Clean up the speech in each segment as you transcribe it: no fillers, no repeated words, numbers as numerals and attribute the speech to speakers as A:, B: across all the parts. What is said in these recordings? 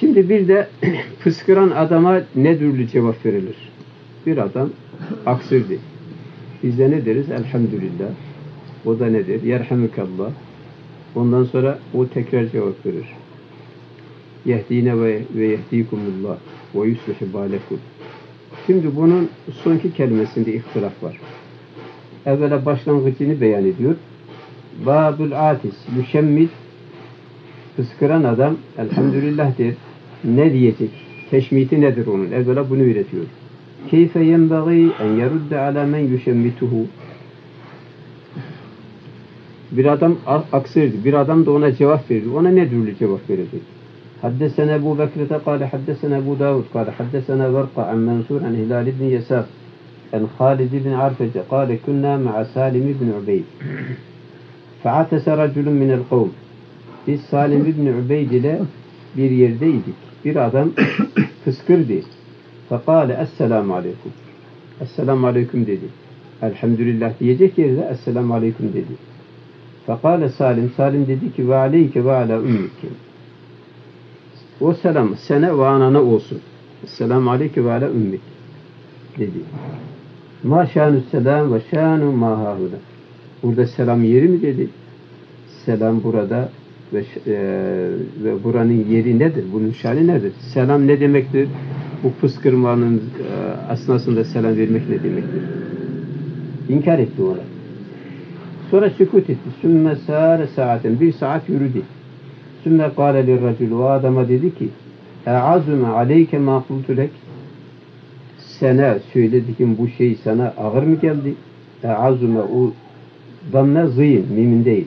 A: Şimdi bir de fıskıran adama ne türlü cevap verilir? Bir adam aksırdı. Biz de ne deriz? Elhamdülillah. O da nedir? Yerhamukallah. Ondan sonra o tekrar cevap verir. Yehdine ve yehdikumullah ve yuslihu balekum. Şimdi bunun sonki kelimesinde ihtilaf var. Evvela başlangıcını beyan ediyor. Babul atis, müşemmit, fıskıran adam elhamdülillah der. Ne diyecek? Teşmiti nedir onun? Evvela bunu üretiyor. Keyfe yenbagî en yerudde alâ men yüşemmituhu. Bir adam aksırdı. Bir adam da ona cevap verdi. Ona ne türlü cevap verecek? Haddesena Ebu Bekrete kâle haddesena Ebu Davud kâle haddesena Verqa an Mansur an Hilal ibn Yesaf an Khalid ibn Arfece kâle kunna ma'a Salim ibn Ubeyd fe'atese raculun minel kavm. Biz Salim ibn Ubeyd ile bir yerdeydik. Bir adam fıskırdı. Fekâle esselamu aleyküm. Esselamu aleyküm dedi. Elhamdülillah diyecek yerine esselamu aleyküm dedi. Fekâle Salim. Salim dedi ki ve aleyke ve ala ümmike. O selam sana ve anana olsun. Esselamu aleyke ve ala ümmik dedi. Ma şânü selam ve şânü ma hâhûda. Burada selam yeri mi dedi? Selam burada ve buranın yeri nedir? Bunun şanı nedir? Selam ne demektir? Bu fıskırmanın esnasında selam vermek ne demektir? İnkar etti ona. Sonra sükut etti. Sümme sâre saaten. Bir saat yürüdü. Sümme kâle lirracul. O adama dedi ki e'azume aleyke mâ kultulek. Sana söylediğim bu şey sana ağır mı geldi? E'azume o damme zîn. Mimin değil.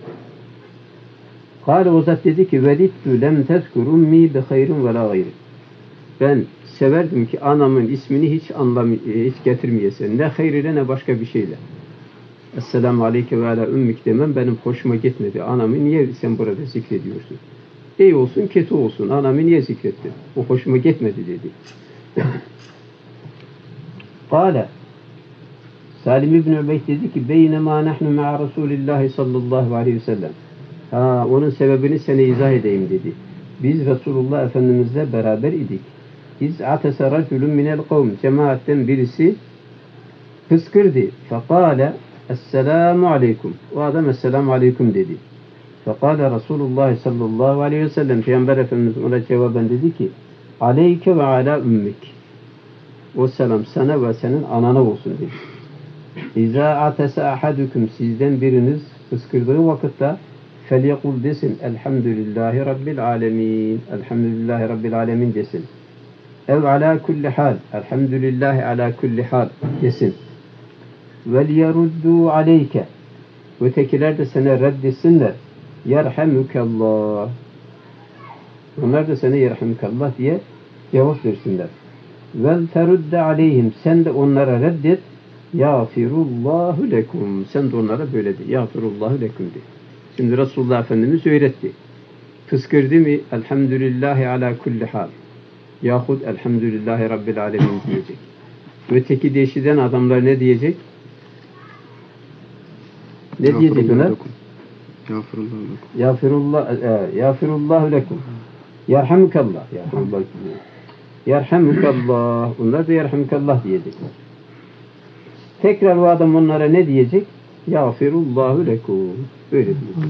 A: Kâle o zat dedi ki velittü lem tezkur ummi bi hayrun ve la gayri. Ben severdim ki anamın ismini hiç getirmeyesen. Ne hayır ile ne başka bir şeyle. Esselamu aleyke ve ala ümmik demem benim hoşuma gitmedi. Anamı niye sen burada zikrediyorsun? İyi olsun, kötü olsun. Anamı niye zikrettin? O hoşuma gitmedi dedi. Kâle Salim ibn Ubeyd dedi ki beynema nahnu ma'a Resulillahi sallallahu aleyhi ve sellem. Onun sebebini sana izah edeyim dedi. Biz Resulullah Efendimizle beraber idik. İz atese raculun minel kavm. Cemaatten birisi fıskırdı. Fekâle esselamu aleyküm. O adam esselamu aleyküm dedi. Fekâle Resulullah sallallahu aleyhi ve sellem. Peygamber Efendimiz ona cevaben dedi ki aleyke ve ala ümmik. O selam sana ve senin anana olsun dedi. İzâ atese ahadüküm. Sizden biriniz fıskırdığı vakitte فَلْيَقُلْ desin elhamdülillahi rabbil alemin. Elhamdülillahi rabbil alemin desin. Ev ala kulli hal. Elhamdülillahi ala kulli hal desin. وَلْيَرُدُّوا عَلَيْكَ. Ötekiler de sana reddesinler. Yerhamukallah. Onlar da sana yerhamukallah diye cevap versinler. وَلْتَرُدَّ عَلَيْهِمْ. Sen de onlara reddet. يَغْفِرُllّٰهُ lekum. Sen de onlara böyle de. يَغْفِرُllّٰهُ lekum de. Şimdi Resulullah Efendimiz öğretti. Fıskırdı mı? Elhamdülillahi ala kulli hal. Yahut elhamdülillahi rabbil alemin diyecek. Öteki deşiden adamlar ne diyecek? Ne diyecek onlar? Yağfirullahu lekum. Yerhamukallah. Yerhamukallah. Onlar da yerhamukallah diyecekler. Tekrar o adam onlara ne diyecek? Yağfirullahu lekum. Öyle diyecek.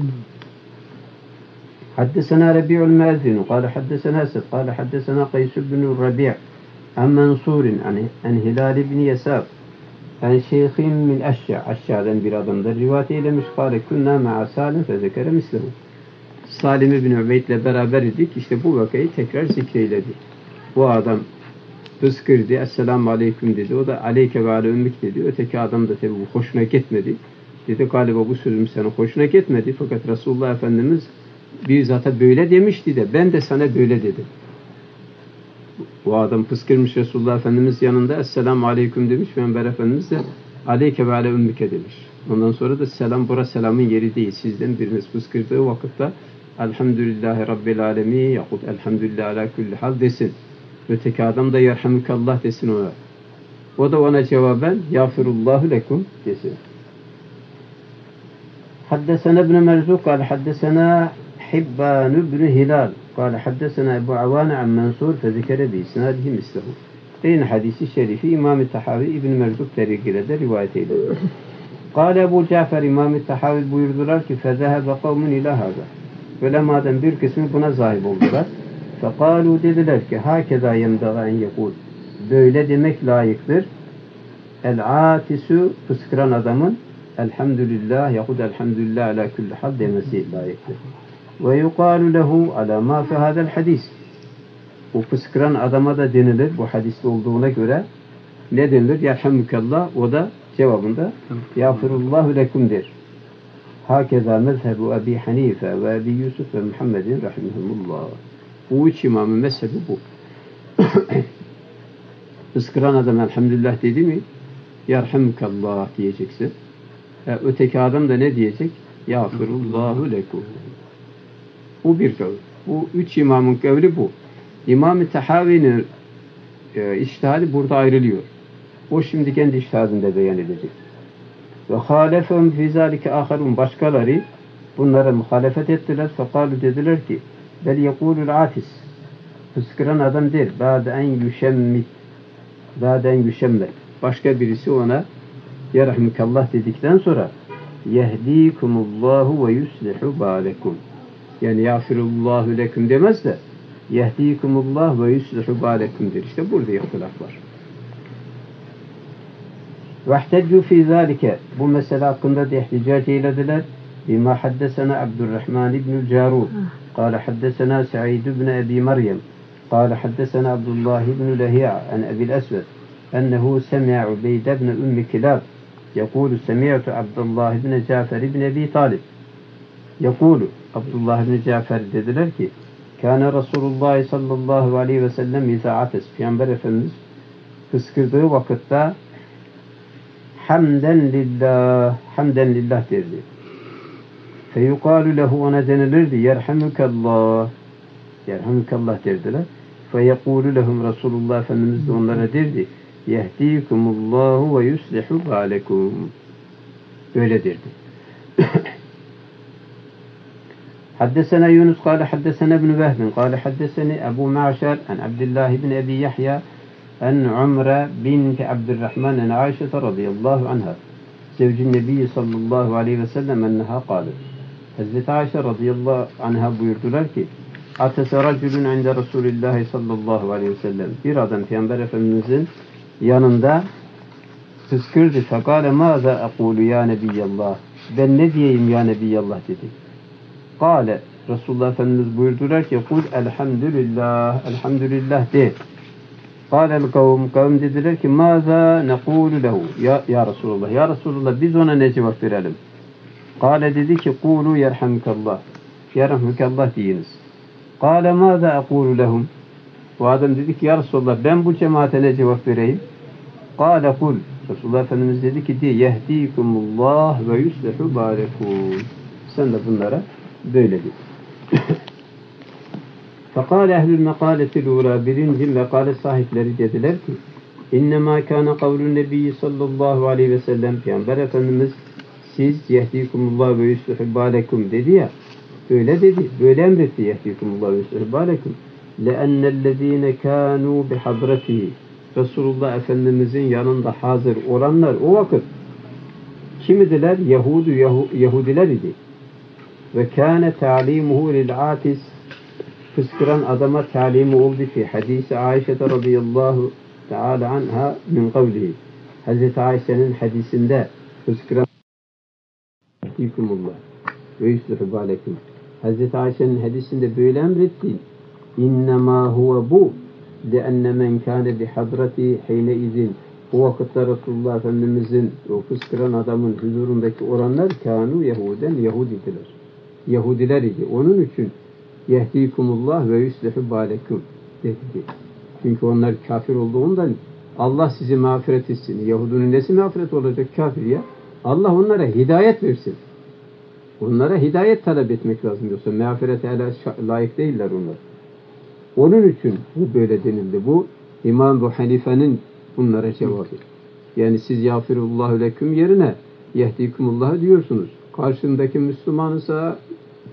A: حدثنا ربيع المؤذن قال حدثنا أسد قال حدثنا قيس بن الربيع عن منصور عن هلال بن يسار عن شيخ من أشعر'dan bir adamdan rivayet eylemiş. قال كنا مع سالم فذكر مثله. Salim ibn Ubeyd'le beraber idik. İşte bu vakayı tekrar zikreyledi. Bu adam fıskırdı. Esselamu aleyküm dedi. O da aleyke ve ale ümmik dedi. Öteki adam da tabi bu hoşuna gitmedi. Dedi galiba bu sözüm senin hoşuna gitmedi. Fakat Resulullah Efendimiz bir zata böyle demişti de ben de sana böyle dedim. O adam fıskırmış Resulullah Efendimiz yanında esselamu aleyküm demiş. Peygamber Efendimiz de aleyke ve ale ümmike demiş. Ondan sonra da selam bura selamın yeri değil. Sizden biriniz fıskırdığı vakitte elhamdülillahi rabbil alemin yahut elhamdülillahi ala kulli hal desin. Öteki adam da yerhamukallah desin ona. O da ona cevaben yağfirullahu lekum desin. حدثنا ابن مرزوق قال حدثنا حبان بن هلال قال حدثنا أبو عوان عن منصور فذكر بإسناده مثله. Aynı hadisi şerifi İmam-ı Tahavi İbn-i Merzuk tarikiyle de rivayet edilir. Kâle Ebu Cafer İmam-ı Tahavi buyurdular ki فَذَهَبَ قَوْمٌ إِلَى هَذَا. Ulemadan bir kısmı buna zahip oldular. فَقَالُوا dediler ki هَكَذَا يَمْدَغَ اَنْ يَقُولُ. Böyle demek layıktır. El-atisu fıskıran adamın elhamdülillah yahut elhamdülillah ala kulli hal demesi layıktır. Ve yuqalu lehu ala ma fi hadal hadis. Bu fıskıran adama da denilir bu hadiste olduğuna göre ne denilir? Yerhamdülillah. O da cevabında yağfirullahu lekum der. Hakeza mezhebu Ebi Hanife ve Ebi Yusuf ve Muhammedin rahimahumullah. Bu üç imamın mezhebi bu. Fıskıran adam elhamdülillah dedi mi? Yerhamdülillah diyeceksin. Öteki adam da ne diyecek? Yağfirullahu lekum. Bu bir kavl. Bu üç imamın kavli bu. İmam-ı Tahavi'nin içtihadı burada ayrılıyor. O şimdi kendi içtihadında beyan edecek. Ve halefem fî zâlike âharun. Başkaları bunlara muhalefet ettiler. Fekâlu dediler ki bel yekûlul atis. Fıskıran adam der. Bâden yüşemmit. Bâden yüşemmet. Başka birisi ona yerahmikallah dedikten sonra yehdikumullahu ve yuslihu bâlekum. Yani yağfirullahu lekum demez de yehdikumullah ve yuslihu bâlekum der. İşte burada ihtilaf var. Vehteccu fî zâlike. Bu mesele hakkında da ihticac eylediler. Bima haddesena Abdurrahman ibnül Carud. Kâle haddesena Sa'id ibn Ebi Meryem. Kâle haddesena Abdullah ibn Lehi'a an Ebil Esved. Ennehu semi'a Ubeyde ibn Ümmü Kilab. Yekûlu semi'tu Abdullah ibn Cafer ibn Ebi Talib. Yekûlu Abdullah ibn Cafer dediler ki Kâne Resulullah sallallahu aleyhi ve sellem izâ ates. Peygamber Efendimiz fıskırdığı vakitte hamden lillah derdi. Feyukalu lehu ona denilirdi yerhamukallah derdiler. Feyekulu lehum Resulullah Efendimiz de onlara derdi yehdikumullahu ve yuslihu bâlekum. Öyle derdi. Haddesena Yunus kâle haddesena ibn Vehbin kâle haddeseni Ebu Ma'şer en Abdullah ibn Ebi Yahya en Umre binti Abdurrahman en Aişe radıyallahu anha zevcin Nebi sallallahu aleyhi ve sellem enneha kâle. Hazreti Ayşe radıyallahu anha buyurdular ki Atese racülün inde Resulullah sallallahu aleyhi ve sellem. Bir adam Peygamber Efendimizin yanında fıskırdı. Fekâle mâzâ ekûlü ya Nebiyallah. Ben ne diyeyim ya Nebiyallah dedi. Kâle Resulullah Efendimiz buyurdular ki kul elhamdülillah de. Kâle'l kavm dediler ki mâzâ nekûlü lehu. Ya Resulullah biz ona ne cevap verelim? Kâle dedi ki kûlû yerhamükallah. Yerhamükallah deyiniz. Kâle mâzâ ekûlü lehum. Bu adam dedi ki ya Resulullah ben bu cemaate ne cevap vereyim? Kâle kul. Resulullah Efendimiz dedi ki de yehdikumullah ve yuslihu bâlekum. Sen de bunlara böyle de. Fekâle ehlül mekâletil ulâ. Birinci mekâle sahipleri dediler ki innemâ kâne kavlun nebiyyi sallallahu aleyhi ve sellem. Peygamber Efendimiz siz yehdikumullah ve yuslihu bâlekum dedi ya. Öyle dedi. Böyle emretti yehdikumullah ve yuslihu bâlekum. لَاَنَّ كَانُوا بِحَضْرَتِهِ. Resulullah Efendimizin yanında hazır olanlar o vakit kimidiler? Yahudiler idi. Ve kâne ta'limuhu lil'atis. Fıskıran adama talimi oldu fi hadisi Ayşe radıyallahu teala anha min kavlihi. Hazreti Ayşe'nin hadisinde fıskıran yehdikumullah ve yuslihu bâlekum. Hazreti Ayşe'nin hadisinde böyle emretti. İnnemâ huve bu لِأَنَّ مَنْ كَانَ بِحَضْرَتِهِ حِينَ izin. O vakitte Resulullah Efendimizin o fıskıran adamın huzurundaki oranlar kânû Yahudidiler. Yahudiler idi. Onun için yehdikumullah ve yuslihu bâlekum dedi. Çünkü onlar kafir olduğundan Allah sizi mağfiret etsin. Yahudinin nesi mağfiret olacak kafir ya? Allah onlara hidayet versin. Onlara hidayet talep etmek lazım. Yoksa mağfirete layık değiller onlar. Onun için bu böyle denildi. Bu İmam Ebu Hanife'nin bunlara cevabı. Yani siz yağfirullahu leküm yerine yehdikumullah diyorsunuz. Karşındaki Müslümansa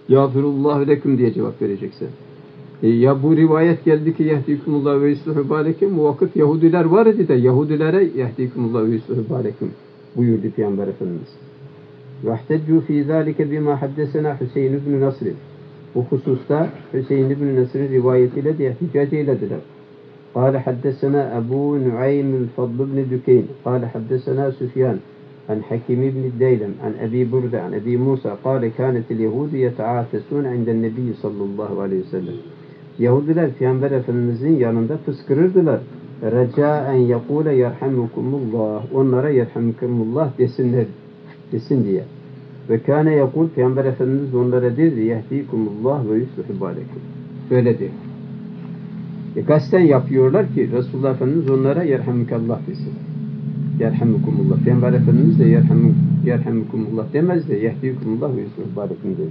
A: Yağfirullahu leküm diye cevap vereceksin. Ya bu rivayet geldi ki yehdikumullah ve yusluhu balekum, o vakit Yahudiler var idi de Yahudilere yehdikumullah ve yusluhu balekum buyurdu Peygamber Efendimiz. Vahteccu fî zâlike bimâ haddesena Hüseyin ibn Nasr. Bu hususta Hüseyin ibn Nasr'ın rivayetiyle de ihticac eylediler. قال حدثنا أبو نعيم الفضل بن دكين قال حدثنا سفيان عن حكيم بن الديلم عن أبي بردة عن أبي موسى قال كانت اليهود يتعاكسون عند النبي صلى الله عليه وسلم. Yahudiler Peygamber Efendimizin yanında fıskırırdılar. Recaen yekule yerhamukumullah. Onlara yerhamukumullah desin diye. Ve kâne yekul Peygamber Efendimiz onlara derdi yehdikumullah ve yusluhu balekum. Öyle diyor. Kasten yapıyorlar ki Resulullah Efendimiz onlara yerhamukallah desin. Yerhamukumullah. Peygamber Efendimiz de yerhamukumullah demez de yehdikumullah ve yusluhu balekum dedi.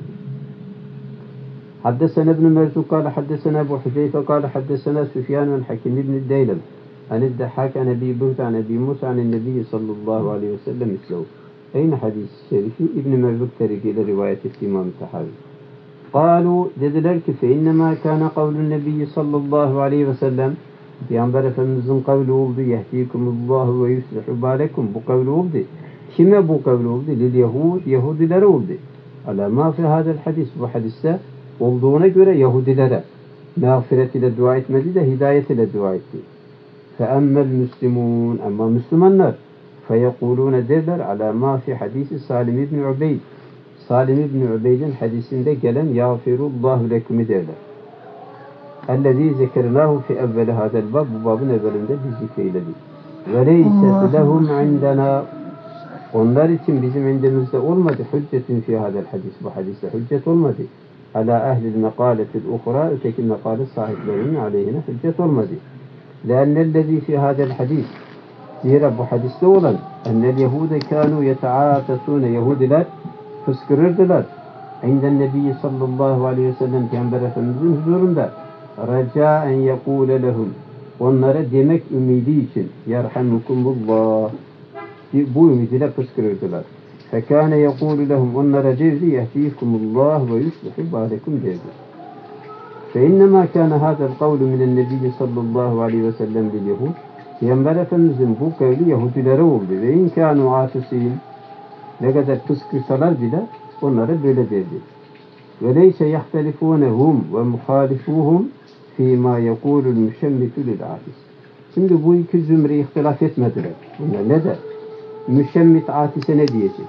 A: حدثنا ابن مرزوق قال حدثنا أبو حذيفة قال حدثنا سفيان عن حكيم بن الديلم عن الضحاك عن أبي بردة عن أبي موسى عن النبي صلى الله عليه وسلم مثله. Aynı hadis-i şerifi İbn Merzuk tarikiyle rivayet etti İmam Tahavi. قالوا dediler ki فإنما كان قول النبي sallallahu aleyhi ve sellem Peygamber Efendimizin kavli oldu yehdikumullahu ve yuslihu balekum, bu kavli oldu. Kime bu kavli oldu? Lil Yahud, Yahudilere oldu. Ala ma fi hadal hadis, bu hadiste olduğuna göre Yahudilere mağfiret ile dua etmedi de hidayet ile dua etti. فَأَمَّا الْمُسْلِمُونَ Ama Müslümanlar فَيَقُولُونَ derler عَلَى مَا فِي hadisi Salim İbni Ubeyd. Salim İbni Ubeyd'in hadisinde gelen يَغْفِرُ lekümü derler. اَلَّذ۪ي ذَكَرْنَاهُ فِي اَوَّلِ هَذَا الْبَابِ Bu babın evvelinde biz zikreyledik. وَلَيْسَ لَهُمْ عِنْدَنَا Onlar için bizim indimizde olmadı. Hüccetin fi hadel hadis. Bu hadiste hüccet olmadı. Ala ehlil mekaletil uhra, öteki mekale sahiplerinin aleyhine hüccet olmadı. Leennellezî fi hadel hadis. Zira bu hadiste olan ennel Yahude kânû yeta'âfesûne Yahudiler fıskırırdılar. İnden Nebi sallallahu aleyhi ve sellem Peygamber Efendimizin huzurunda recâen yekûle lehum. Onlara demek ümidi için yerhamukumullah. Bu ümidiyle fıskırırdılar. فَكَانَ يَقُولُ لَهُمْ Onlara derdi يَهْدِيكُمُ اللّٰهُ وَيُسْلِحُ بَعْلَكُمْ derdi. فَاِنَّمَا كَانَ هَذَا الْقَوْلُ مِنَ النَّبِيِّ sallallahu aleyhi ve sellem لِلْيَهُودِ Peygamber Efendimizin bu kavli Yahudilere oldu. Ve in kânû âtisîn ne kadar fıskırsalar bile onlara böyle derdi. وَلَيْسَ يَخْتَلِفُونَهُمْ وَمُخَالِفُوهُمْ فِي مَا يَقُولُ الْمُشَمِّتُ لِلْعَافِسِ Şimdi bu iki zümre ihtilaf etmediler. Bunlar ne der? Müşemmit atise ne diyecek?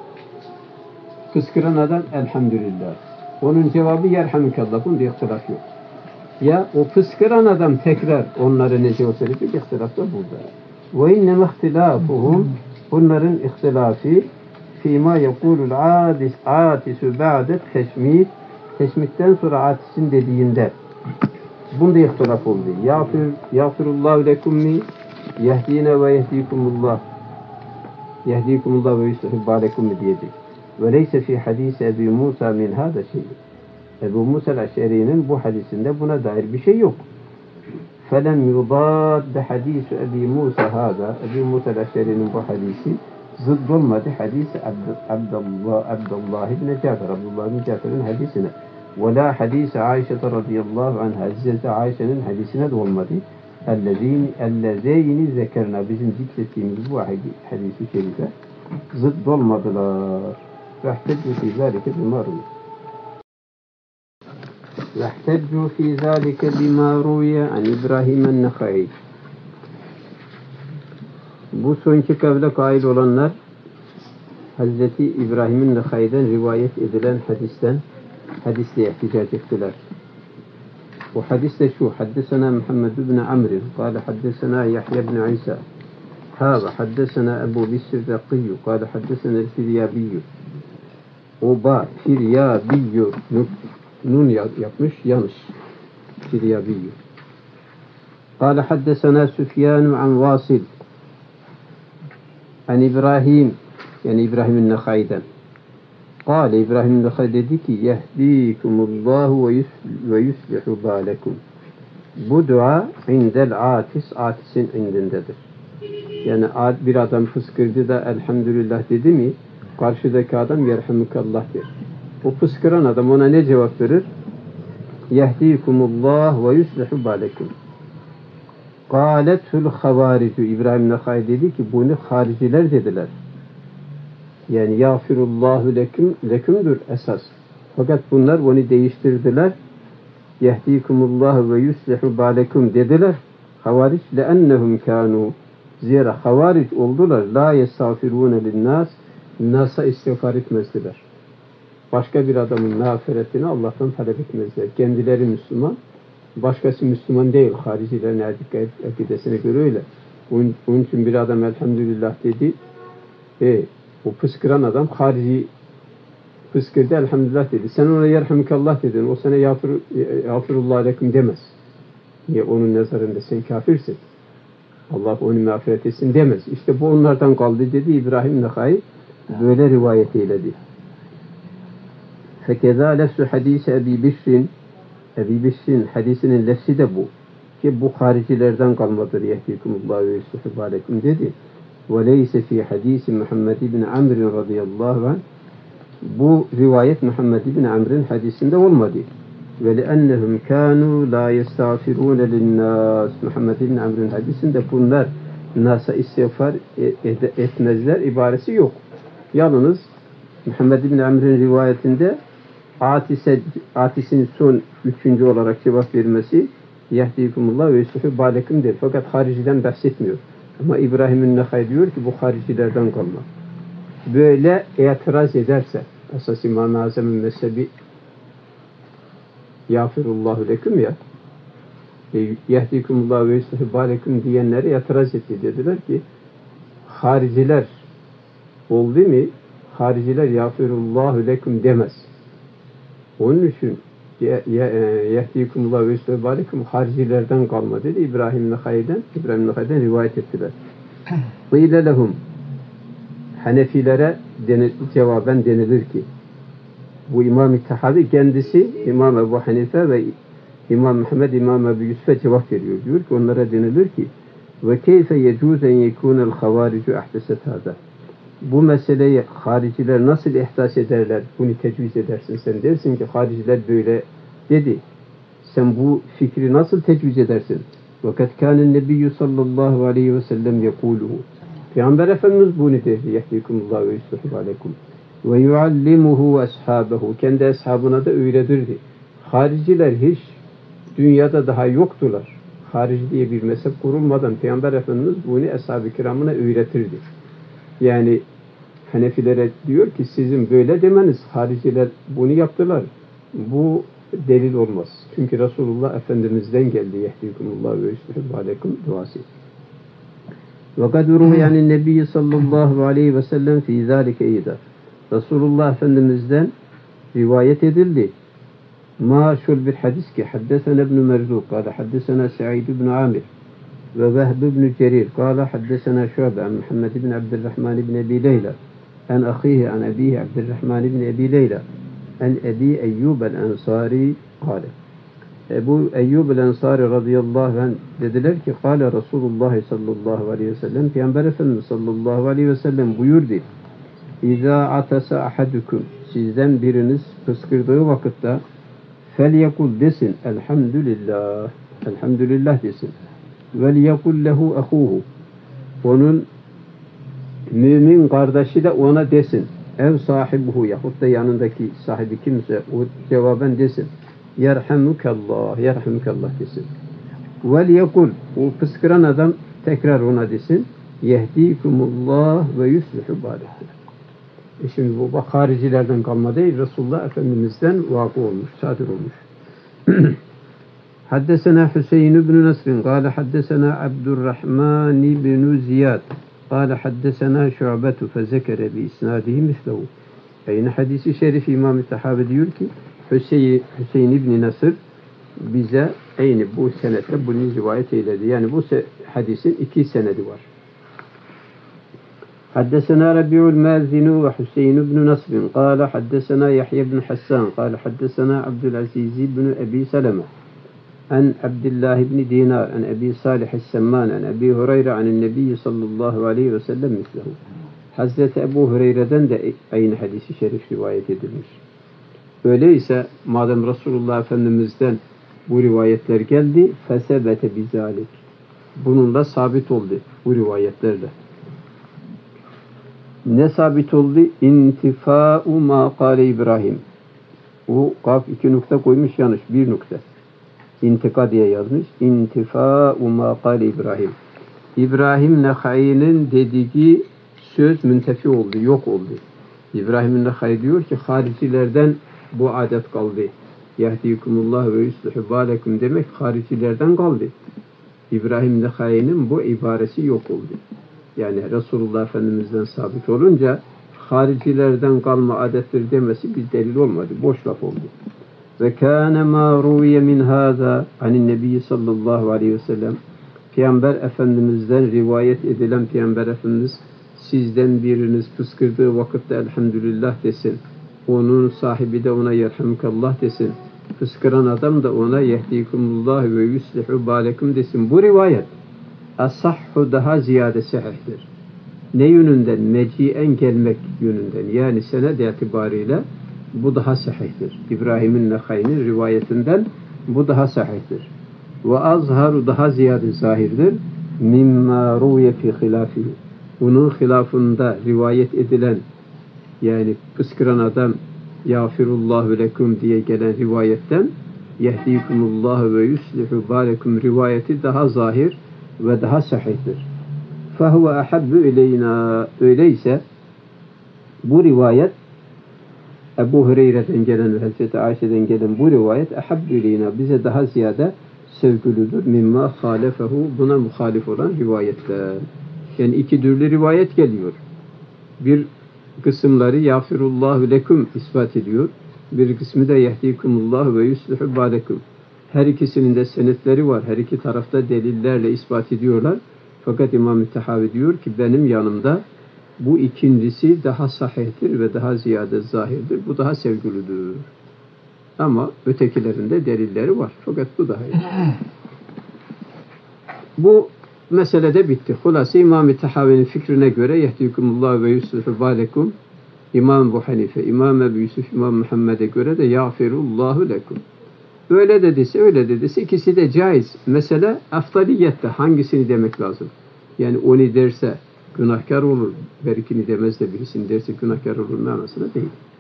A: Fıskıran adam elhamdülillah. Onun cevabı yerhamükallah. Bunda ihtilaf yok. Ya o fıskıran adam tekrar onlara ne cevap verecek? İhtilaf da burada. Ve inneme ihtilafuhum bunların ihtilafı fîmâ yekulul âtisü ba'det teşmit teşmitten sonra atisin dediğinde bunda ihtilaf oldu. Yağfirullahu lekum mi yehdine ve yehdikumullah yehdikumullah ve yuslihu balekum diyecek. Ve leyse fi hadisi Ebu Musa min hâda şey. Ebu Musa el-Eş'eri'nin bu hadisinde buna dair bir şey yok. Felem yudadde hadisu Ebu Musa hâda. Ebu Musa el-Eş'eri'nin bu hadisi zıdd olmadı. Hadisi Abdullah ibn Cafer. Abdullah ibn Cafer'in hadisine. Ve la hadisi Ayşe radıyallahu anha. Hazreti Ayşe'nin hadisine de olmadı. Ellezeyni zekerna bizim zikrettiğimiz bu hadisi şerife zıdd olmadılar. Vehteccu fî zâlike bimâ rûye. Vehteccu fî zâlike bimâ rûye an İbrahim en-Nehai. Bu sonki kavle kail olanlar Hazreti İbrahim'in Nehai'den rivayet edilen hadisle ihticac ettiler. وحديث شو حدثنا محمد بن عمرو قال حدثنا يحيى بن عيسى هذا حدثنا أبو بشر الرقي قال حدثنا الفريابي وبا فريابي نون yapmış yanlış فريابي قال حدثنا سفيان عن واصل عن إبراهيم يعني إبراهيم النخعي'den قال İbrahim el-Nehai dedi ki yehdikumullahu ve yuslihu balekum. Bu dua indel atisin indindedir. Yani bir adam fıskırdı da elhamdülillah dedi mi karşıdaki adam yerhamukallah der. O fıskıran adam ona ne cevap verir? Yehdikumullah ve yuslihu balekum. Kâlethül havaricu. İbrahim Nekhai dedi ki bunu hariciler dediler. Yani yağfirullahu lekümdür esas. Fakat bunlar onu değiştirdiler. Yehdikumullahu ve yuslihu balekum dediler. Havaric leennehum kânû. Zira havaric oldular. La yestağfirûne linnâs. Nas'a istiğfar etmezdiler. Başka bir adamın mağfiretini Allah'tan talep etmezler. Kendileri Müslüman. Başkası Müslüman değil. Haricilerin akidesine göre öyle. Onun için bir adam elhamdülillah dedi. O fıskıran adam harici fıskırdı elhamdülillah dedi. Sen ona yerhamdülillah dedin. O sana yağfirullah aleyküm demez. Niye? Onun nazarında sen kafirsin. Allah onu mağfiret etsin demez. İşte bu onlardan kaldı dedi İbrahim Nekhai. Böyle rivayet eyledi. Fekeza lefsu hadisi Ebi Bişr'in hadisinin lefsi de bu. Ki bu haricilerden kalmadır. Yehdikumullahu ve yuslihu aleyküm dedi. Ve leyse fi hadisi Muhammed ibn Amr radıyallahu anh. Bu rivayet Muhammed ibn Amr'in hadisinde olmadı. Ve leennehum kânû lâ yestağfirûne linnâs. Muhammed ibn Amr'in hadisinde bunlar nasa istiğfar etmezler ibaresi yok. Yalnız Muhammed ibn Amr'in rivayetinde Atis'in son üçüncü olarak cevap vermesi yehdikumullah ve yuslihu balekum'dir. Fakat hariciden bahsetmiyor. Ama İbrahim'in Nekhai diyor ki bu haricilerden kalma. Böyle itiraz ederse esas İmam-ı Azam'ın mezhebi yağfirullahu leküm ya yehdikumullah ve yuslihu balekum diyenlere itiraz etti. Dediler ki hariciler oldu mu hariciler yağfirullahu leküm demez. Onun için yehdikumullah ve yuslihu balekum haricilerden kalma dedi. İbrahim Nekhai'den rivayet ettiler. Qîle lehum Hanefilere cevaben denilir ki bu İmam-ı Tahavi kendisi İmam Ebu Hanife ve İmam Muhammed İmam Ebu Yusuf'a cevap veriyor. Diyor ki onlara denilir ki ve keyfe yecûzen yekûnel havaricu ahdeset hâzâ. Bu meseleyi hariciler nasıl ihdas ederler? Bunu tecviz edersin. Sen dersin ki hariciler böyle dedi. Sen bu fikri nasıl tecviz edersin? Vakat kânen nebiyyü sallallahu aleyhi ve sellem yekûluhu. Peygamber Efendimiz bunu dedi. Yehdikumullah ve yuslihu aleyküm. Ve yuallimuhu ashabehu. Kendi ashabına da öğretirdi. Hariciler hiç dünyada daha yoktular. Harici diye bir mezhep kurulmadan Peygamber Efendimiz bunu ashab-ı kiramına öğretirdi. Yani Hanefilere diyor ki sizin böyle demeniz hariciler bunu yaptılar. Bu delil olmaz. Çünkü Resulullah Efendimiz'den geldi. Yehdikumullah ve yuslihu aleyküm duası. Ve kad ruhiyanin Nebi sallallahu aleyhi ve sellem fi zâlike eydâ. Resulullah Efendimiz'den rivayet edildi. Maşhur bir hadis ki haddesena ibn Merzuk kâle haddesena Sa'id ibn Amir ve Vehb ibn Cerir kâle haddesena Şu'be an Muhammed ibn Abdurrahman ibn Ebi Leyla an ahihi an abihi Abdurrahman ibn Ebi Leyla an Ebi Eyyub el-Ensari kâle. Ebu Eyyub el-Ensari radıyallahu anh dediler ki kâle Resulullah sallallahu aleyhi ve sellem Peygamber Efendimiz sallallahu aleyhi ve sellem buyurdu. İzâ atasa ahadukum sizden biriniz fıskırdığı vakitte felyekul desin elhamdülillah elhamdülillah desin vel yekul lehu ahuhu onun mümin kardeşi de ona desin ev sahibuhu yahut da yanındaki sahibi kimse o cevaben desin yerhamukallah yerhamukallah desin vel yekul o fıskıran adam tekrar ona desin yehdikumullah ve yuslihu balekum. Şimdi bu haricilerden kalma değil, Resulullah Efendimiz'den vakı olmuş, sadır olmuş. Haddesena Hüseyin ibn Nasr, kâle haddesena Abdurrahman ibn Ziyad, kâle haddesena Şu'betu fezekere bi isnadihi mislehu. Aynı hadisi şerif İmam-ı Tahavi diyor ki, Hüseyin ibn Nasr bize aynı bu senette bunu rivayet eyledi. Yani bu hadisin iki senedi var. حدثنا ربيع المازن وحسين بن نصر قال حدثنا يحيى بن حسان قال حدثنا عبد العزيز بن أبي سلمة عن عبد الله بن دينار عن أبي صالح السمان عن أبي هريرة عن النبي صلى الله عليه وسلم مثله. Hazreti Ebu Hureyre'den de aynı hadisi şerif rivayet edilmiş. Öyleyse madem Resulullah Efendimiz'den bu rivayetler geldi, fesebete bizalik. Bununla sabit oldu bu rivayetlerle. Ne sabit oldu? İntifa'u ma kâle İbrahim. Bu kaf 2 nokta koymuş, yanlış 1 nokta. İntika diye yazmış. İntifa'u ma kâle İbrahim. İbrahim Nehai'nin dediği söz müntefi oldu, yok oldu. İbrahim Nehai diyor ki haricilerden bu adet kaldı. Yehdikumullah ve yuslihu balekum demek haricilerden kaldı. İbrahim Nehai'nin bu ibaresi yok oldu. Yani Resulullah Efendimiz'den sabit olunca haricilerden kalma adettir demesi bir delil olmadı. Boş laf oldu. Ve kâne mâ ruviye min hâzâ anin nebiyyi sallallahu aleyhi ve sellem. Peygamber Efendimiz'den rivayet edilen Peygamber Efendimiz sizden biriniz fıskırdığı vakitte elhamdülillah desin. Onun sahibi de ona yerhamkallah desin. Fıskıran adam da ona yehdikumullah ve yuslihu balekum desin. Bu rivayet asahhu daha ziyade sahihtir. Ne yönünden? Meci'en gelmek yönünden. Yani sened itibariyle bu daha sahihtir. İbrahim'in Nehai'nin rivayetinden bu daha sahihtir. Ve azharu daha ziyade zahirdir. Mimma ruye fi hilafihi. Bunun hilafında rivayet edilen yani fıskıran adam yağfirullahu lekum diye gelen rivayetten yehdikumullahu ve yuslihu balekum rivayeti daha zahir ve daha sahihtir. Fehuve ahabbu ileyna. Öyleyse bu rivayet Ebu Hureyre'den gelen ve Hazreti Ayşe'den gelen bu rivayet ahabbu ileyna bize daha ziyade sevgilidir. Mimma halefehu buna muhalif olan rivayetler. Yani iki türlü rivayet geliyor. Bir kısımları yağfirullahu lekum ispat ediyor. Bir kısmı da yehdikumullahu ve yuslihu balekum. Her ikisinin de senetleri var. Her iki tarafta delillerle ispat ediyorlar. Fakat İmam-ı Tahavi diyor ki benim yanımda bu ikincisi daha sahihtir ve daha ziyade zahirdir. Bu daha sevgilidir. Ama ötekilerinde delilleri var. Fakat bu daha iyi. Bu meselede bitti. Hulası İmam-ı Tahavi'nin fikrine göre yehdikumullah ve yuslihu balekum İmam Ebu Hanife, İmam Ebu Yusuf, İmam Muhammed'e göre de yağfirullahu lekum. Öyle dediyse, öyle dediyse ikisi de caiz. Mesele aftaliyette hangisini demek lazım? Yani onu derse günahkar olur, berikini demez de birisini derse günahkar olur manasına değil.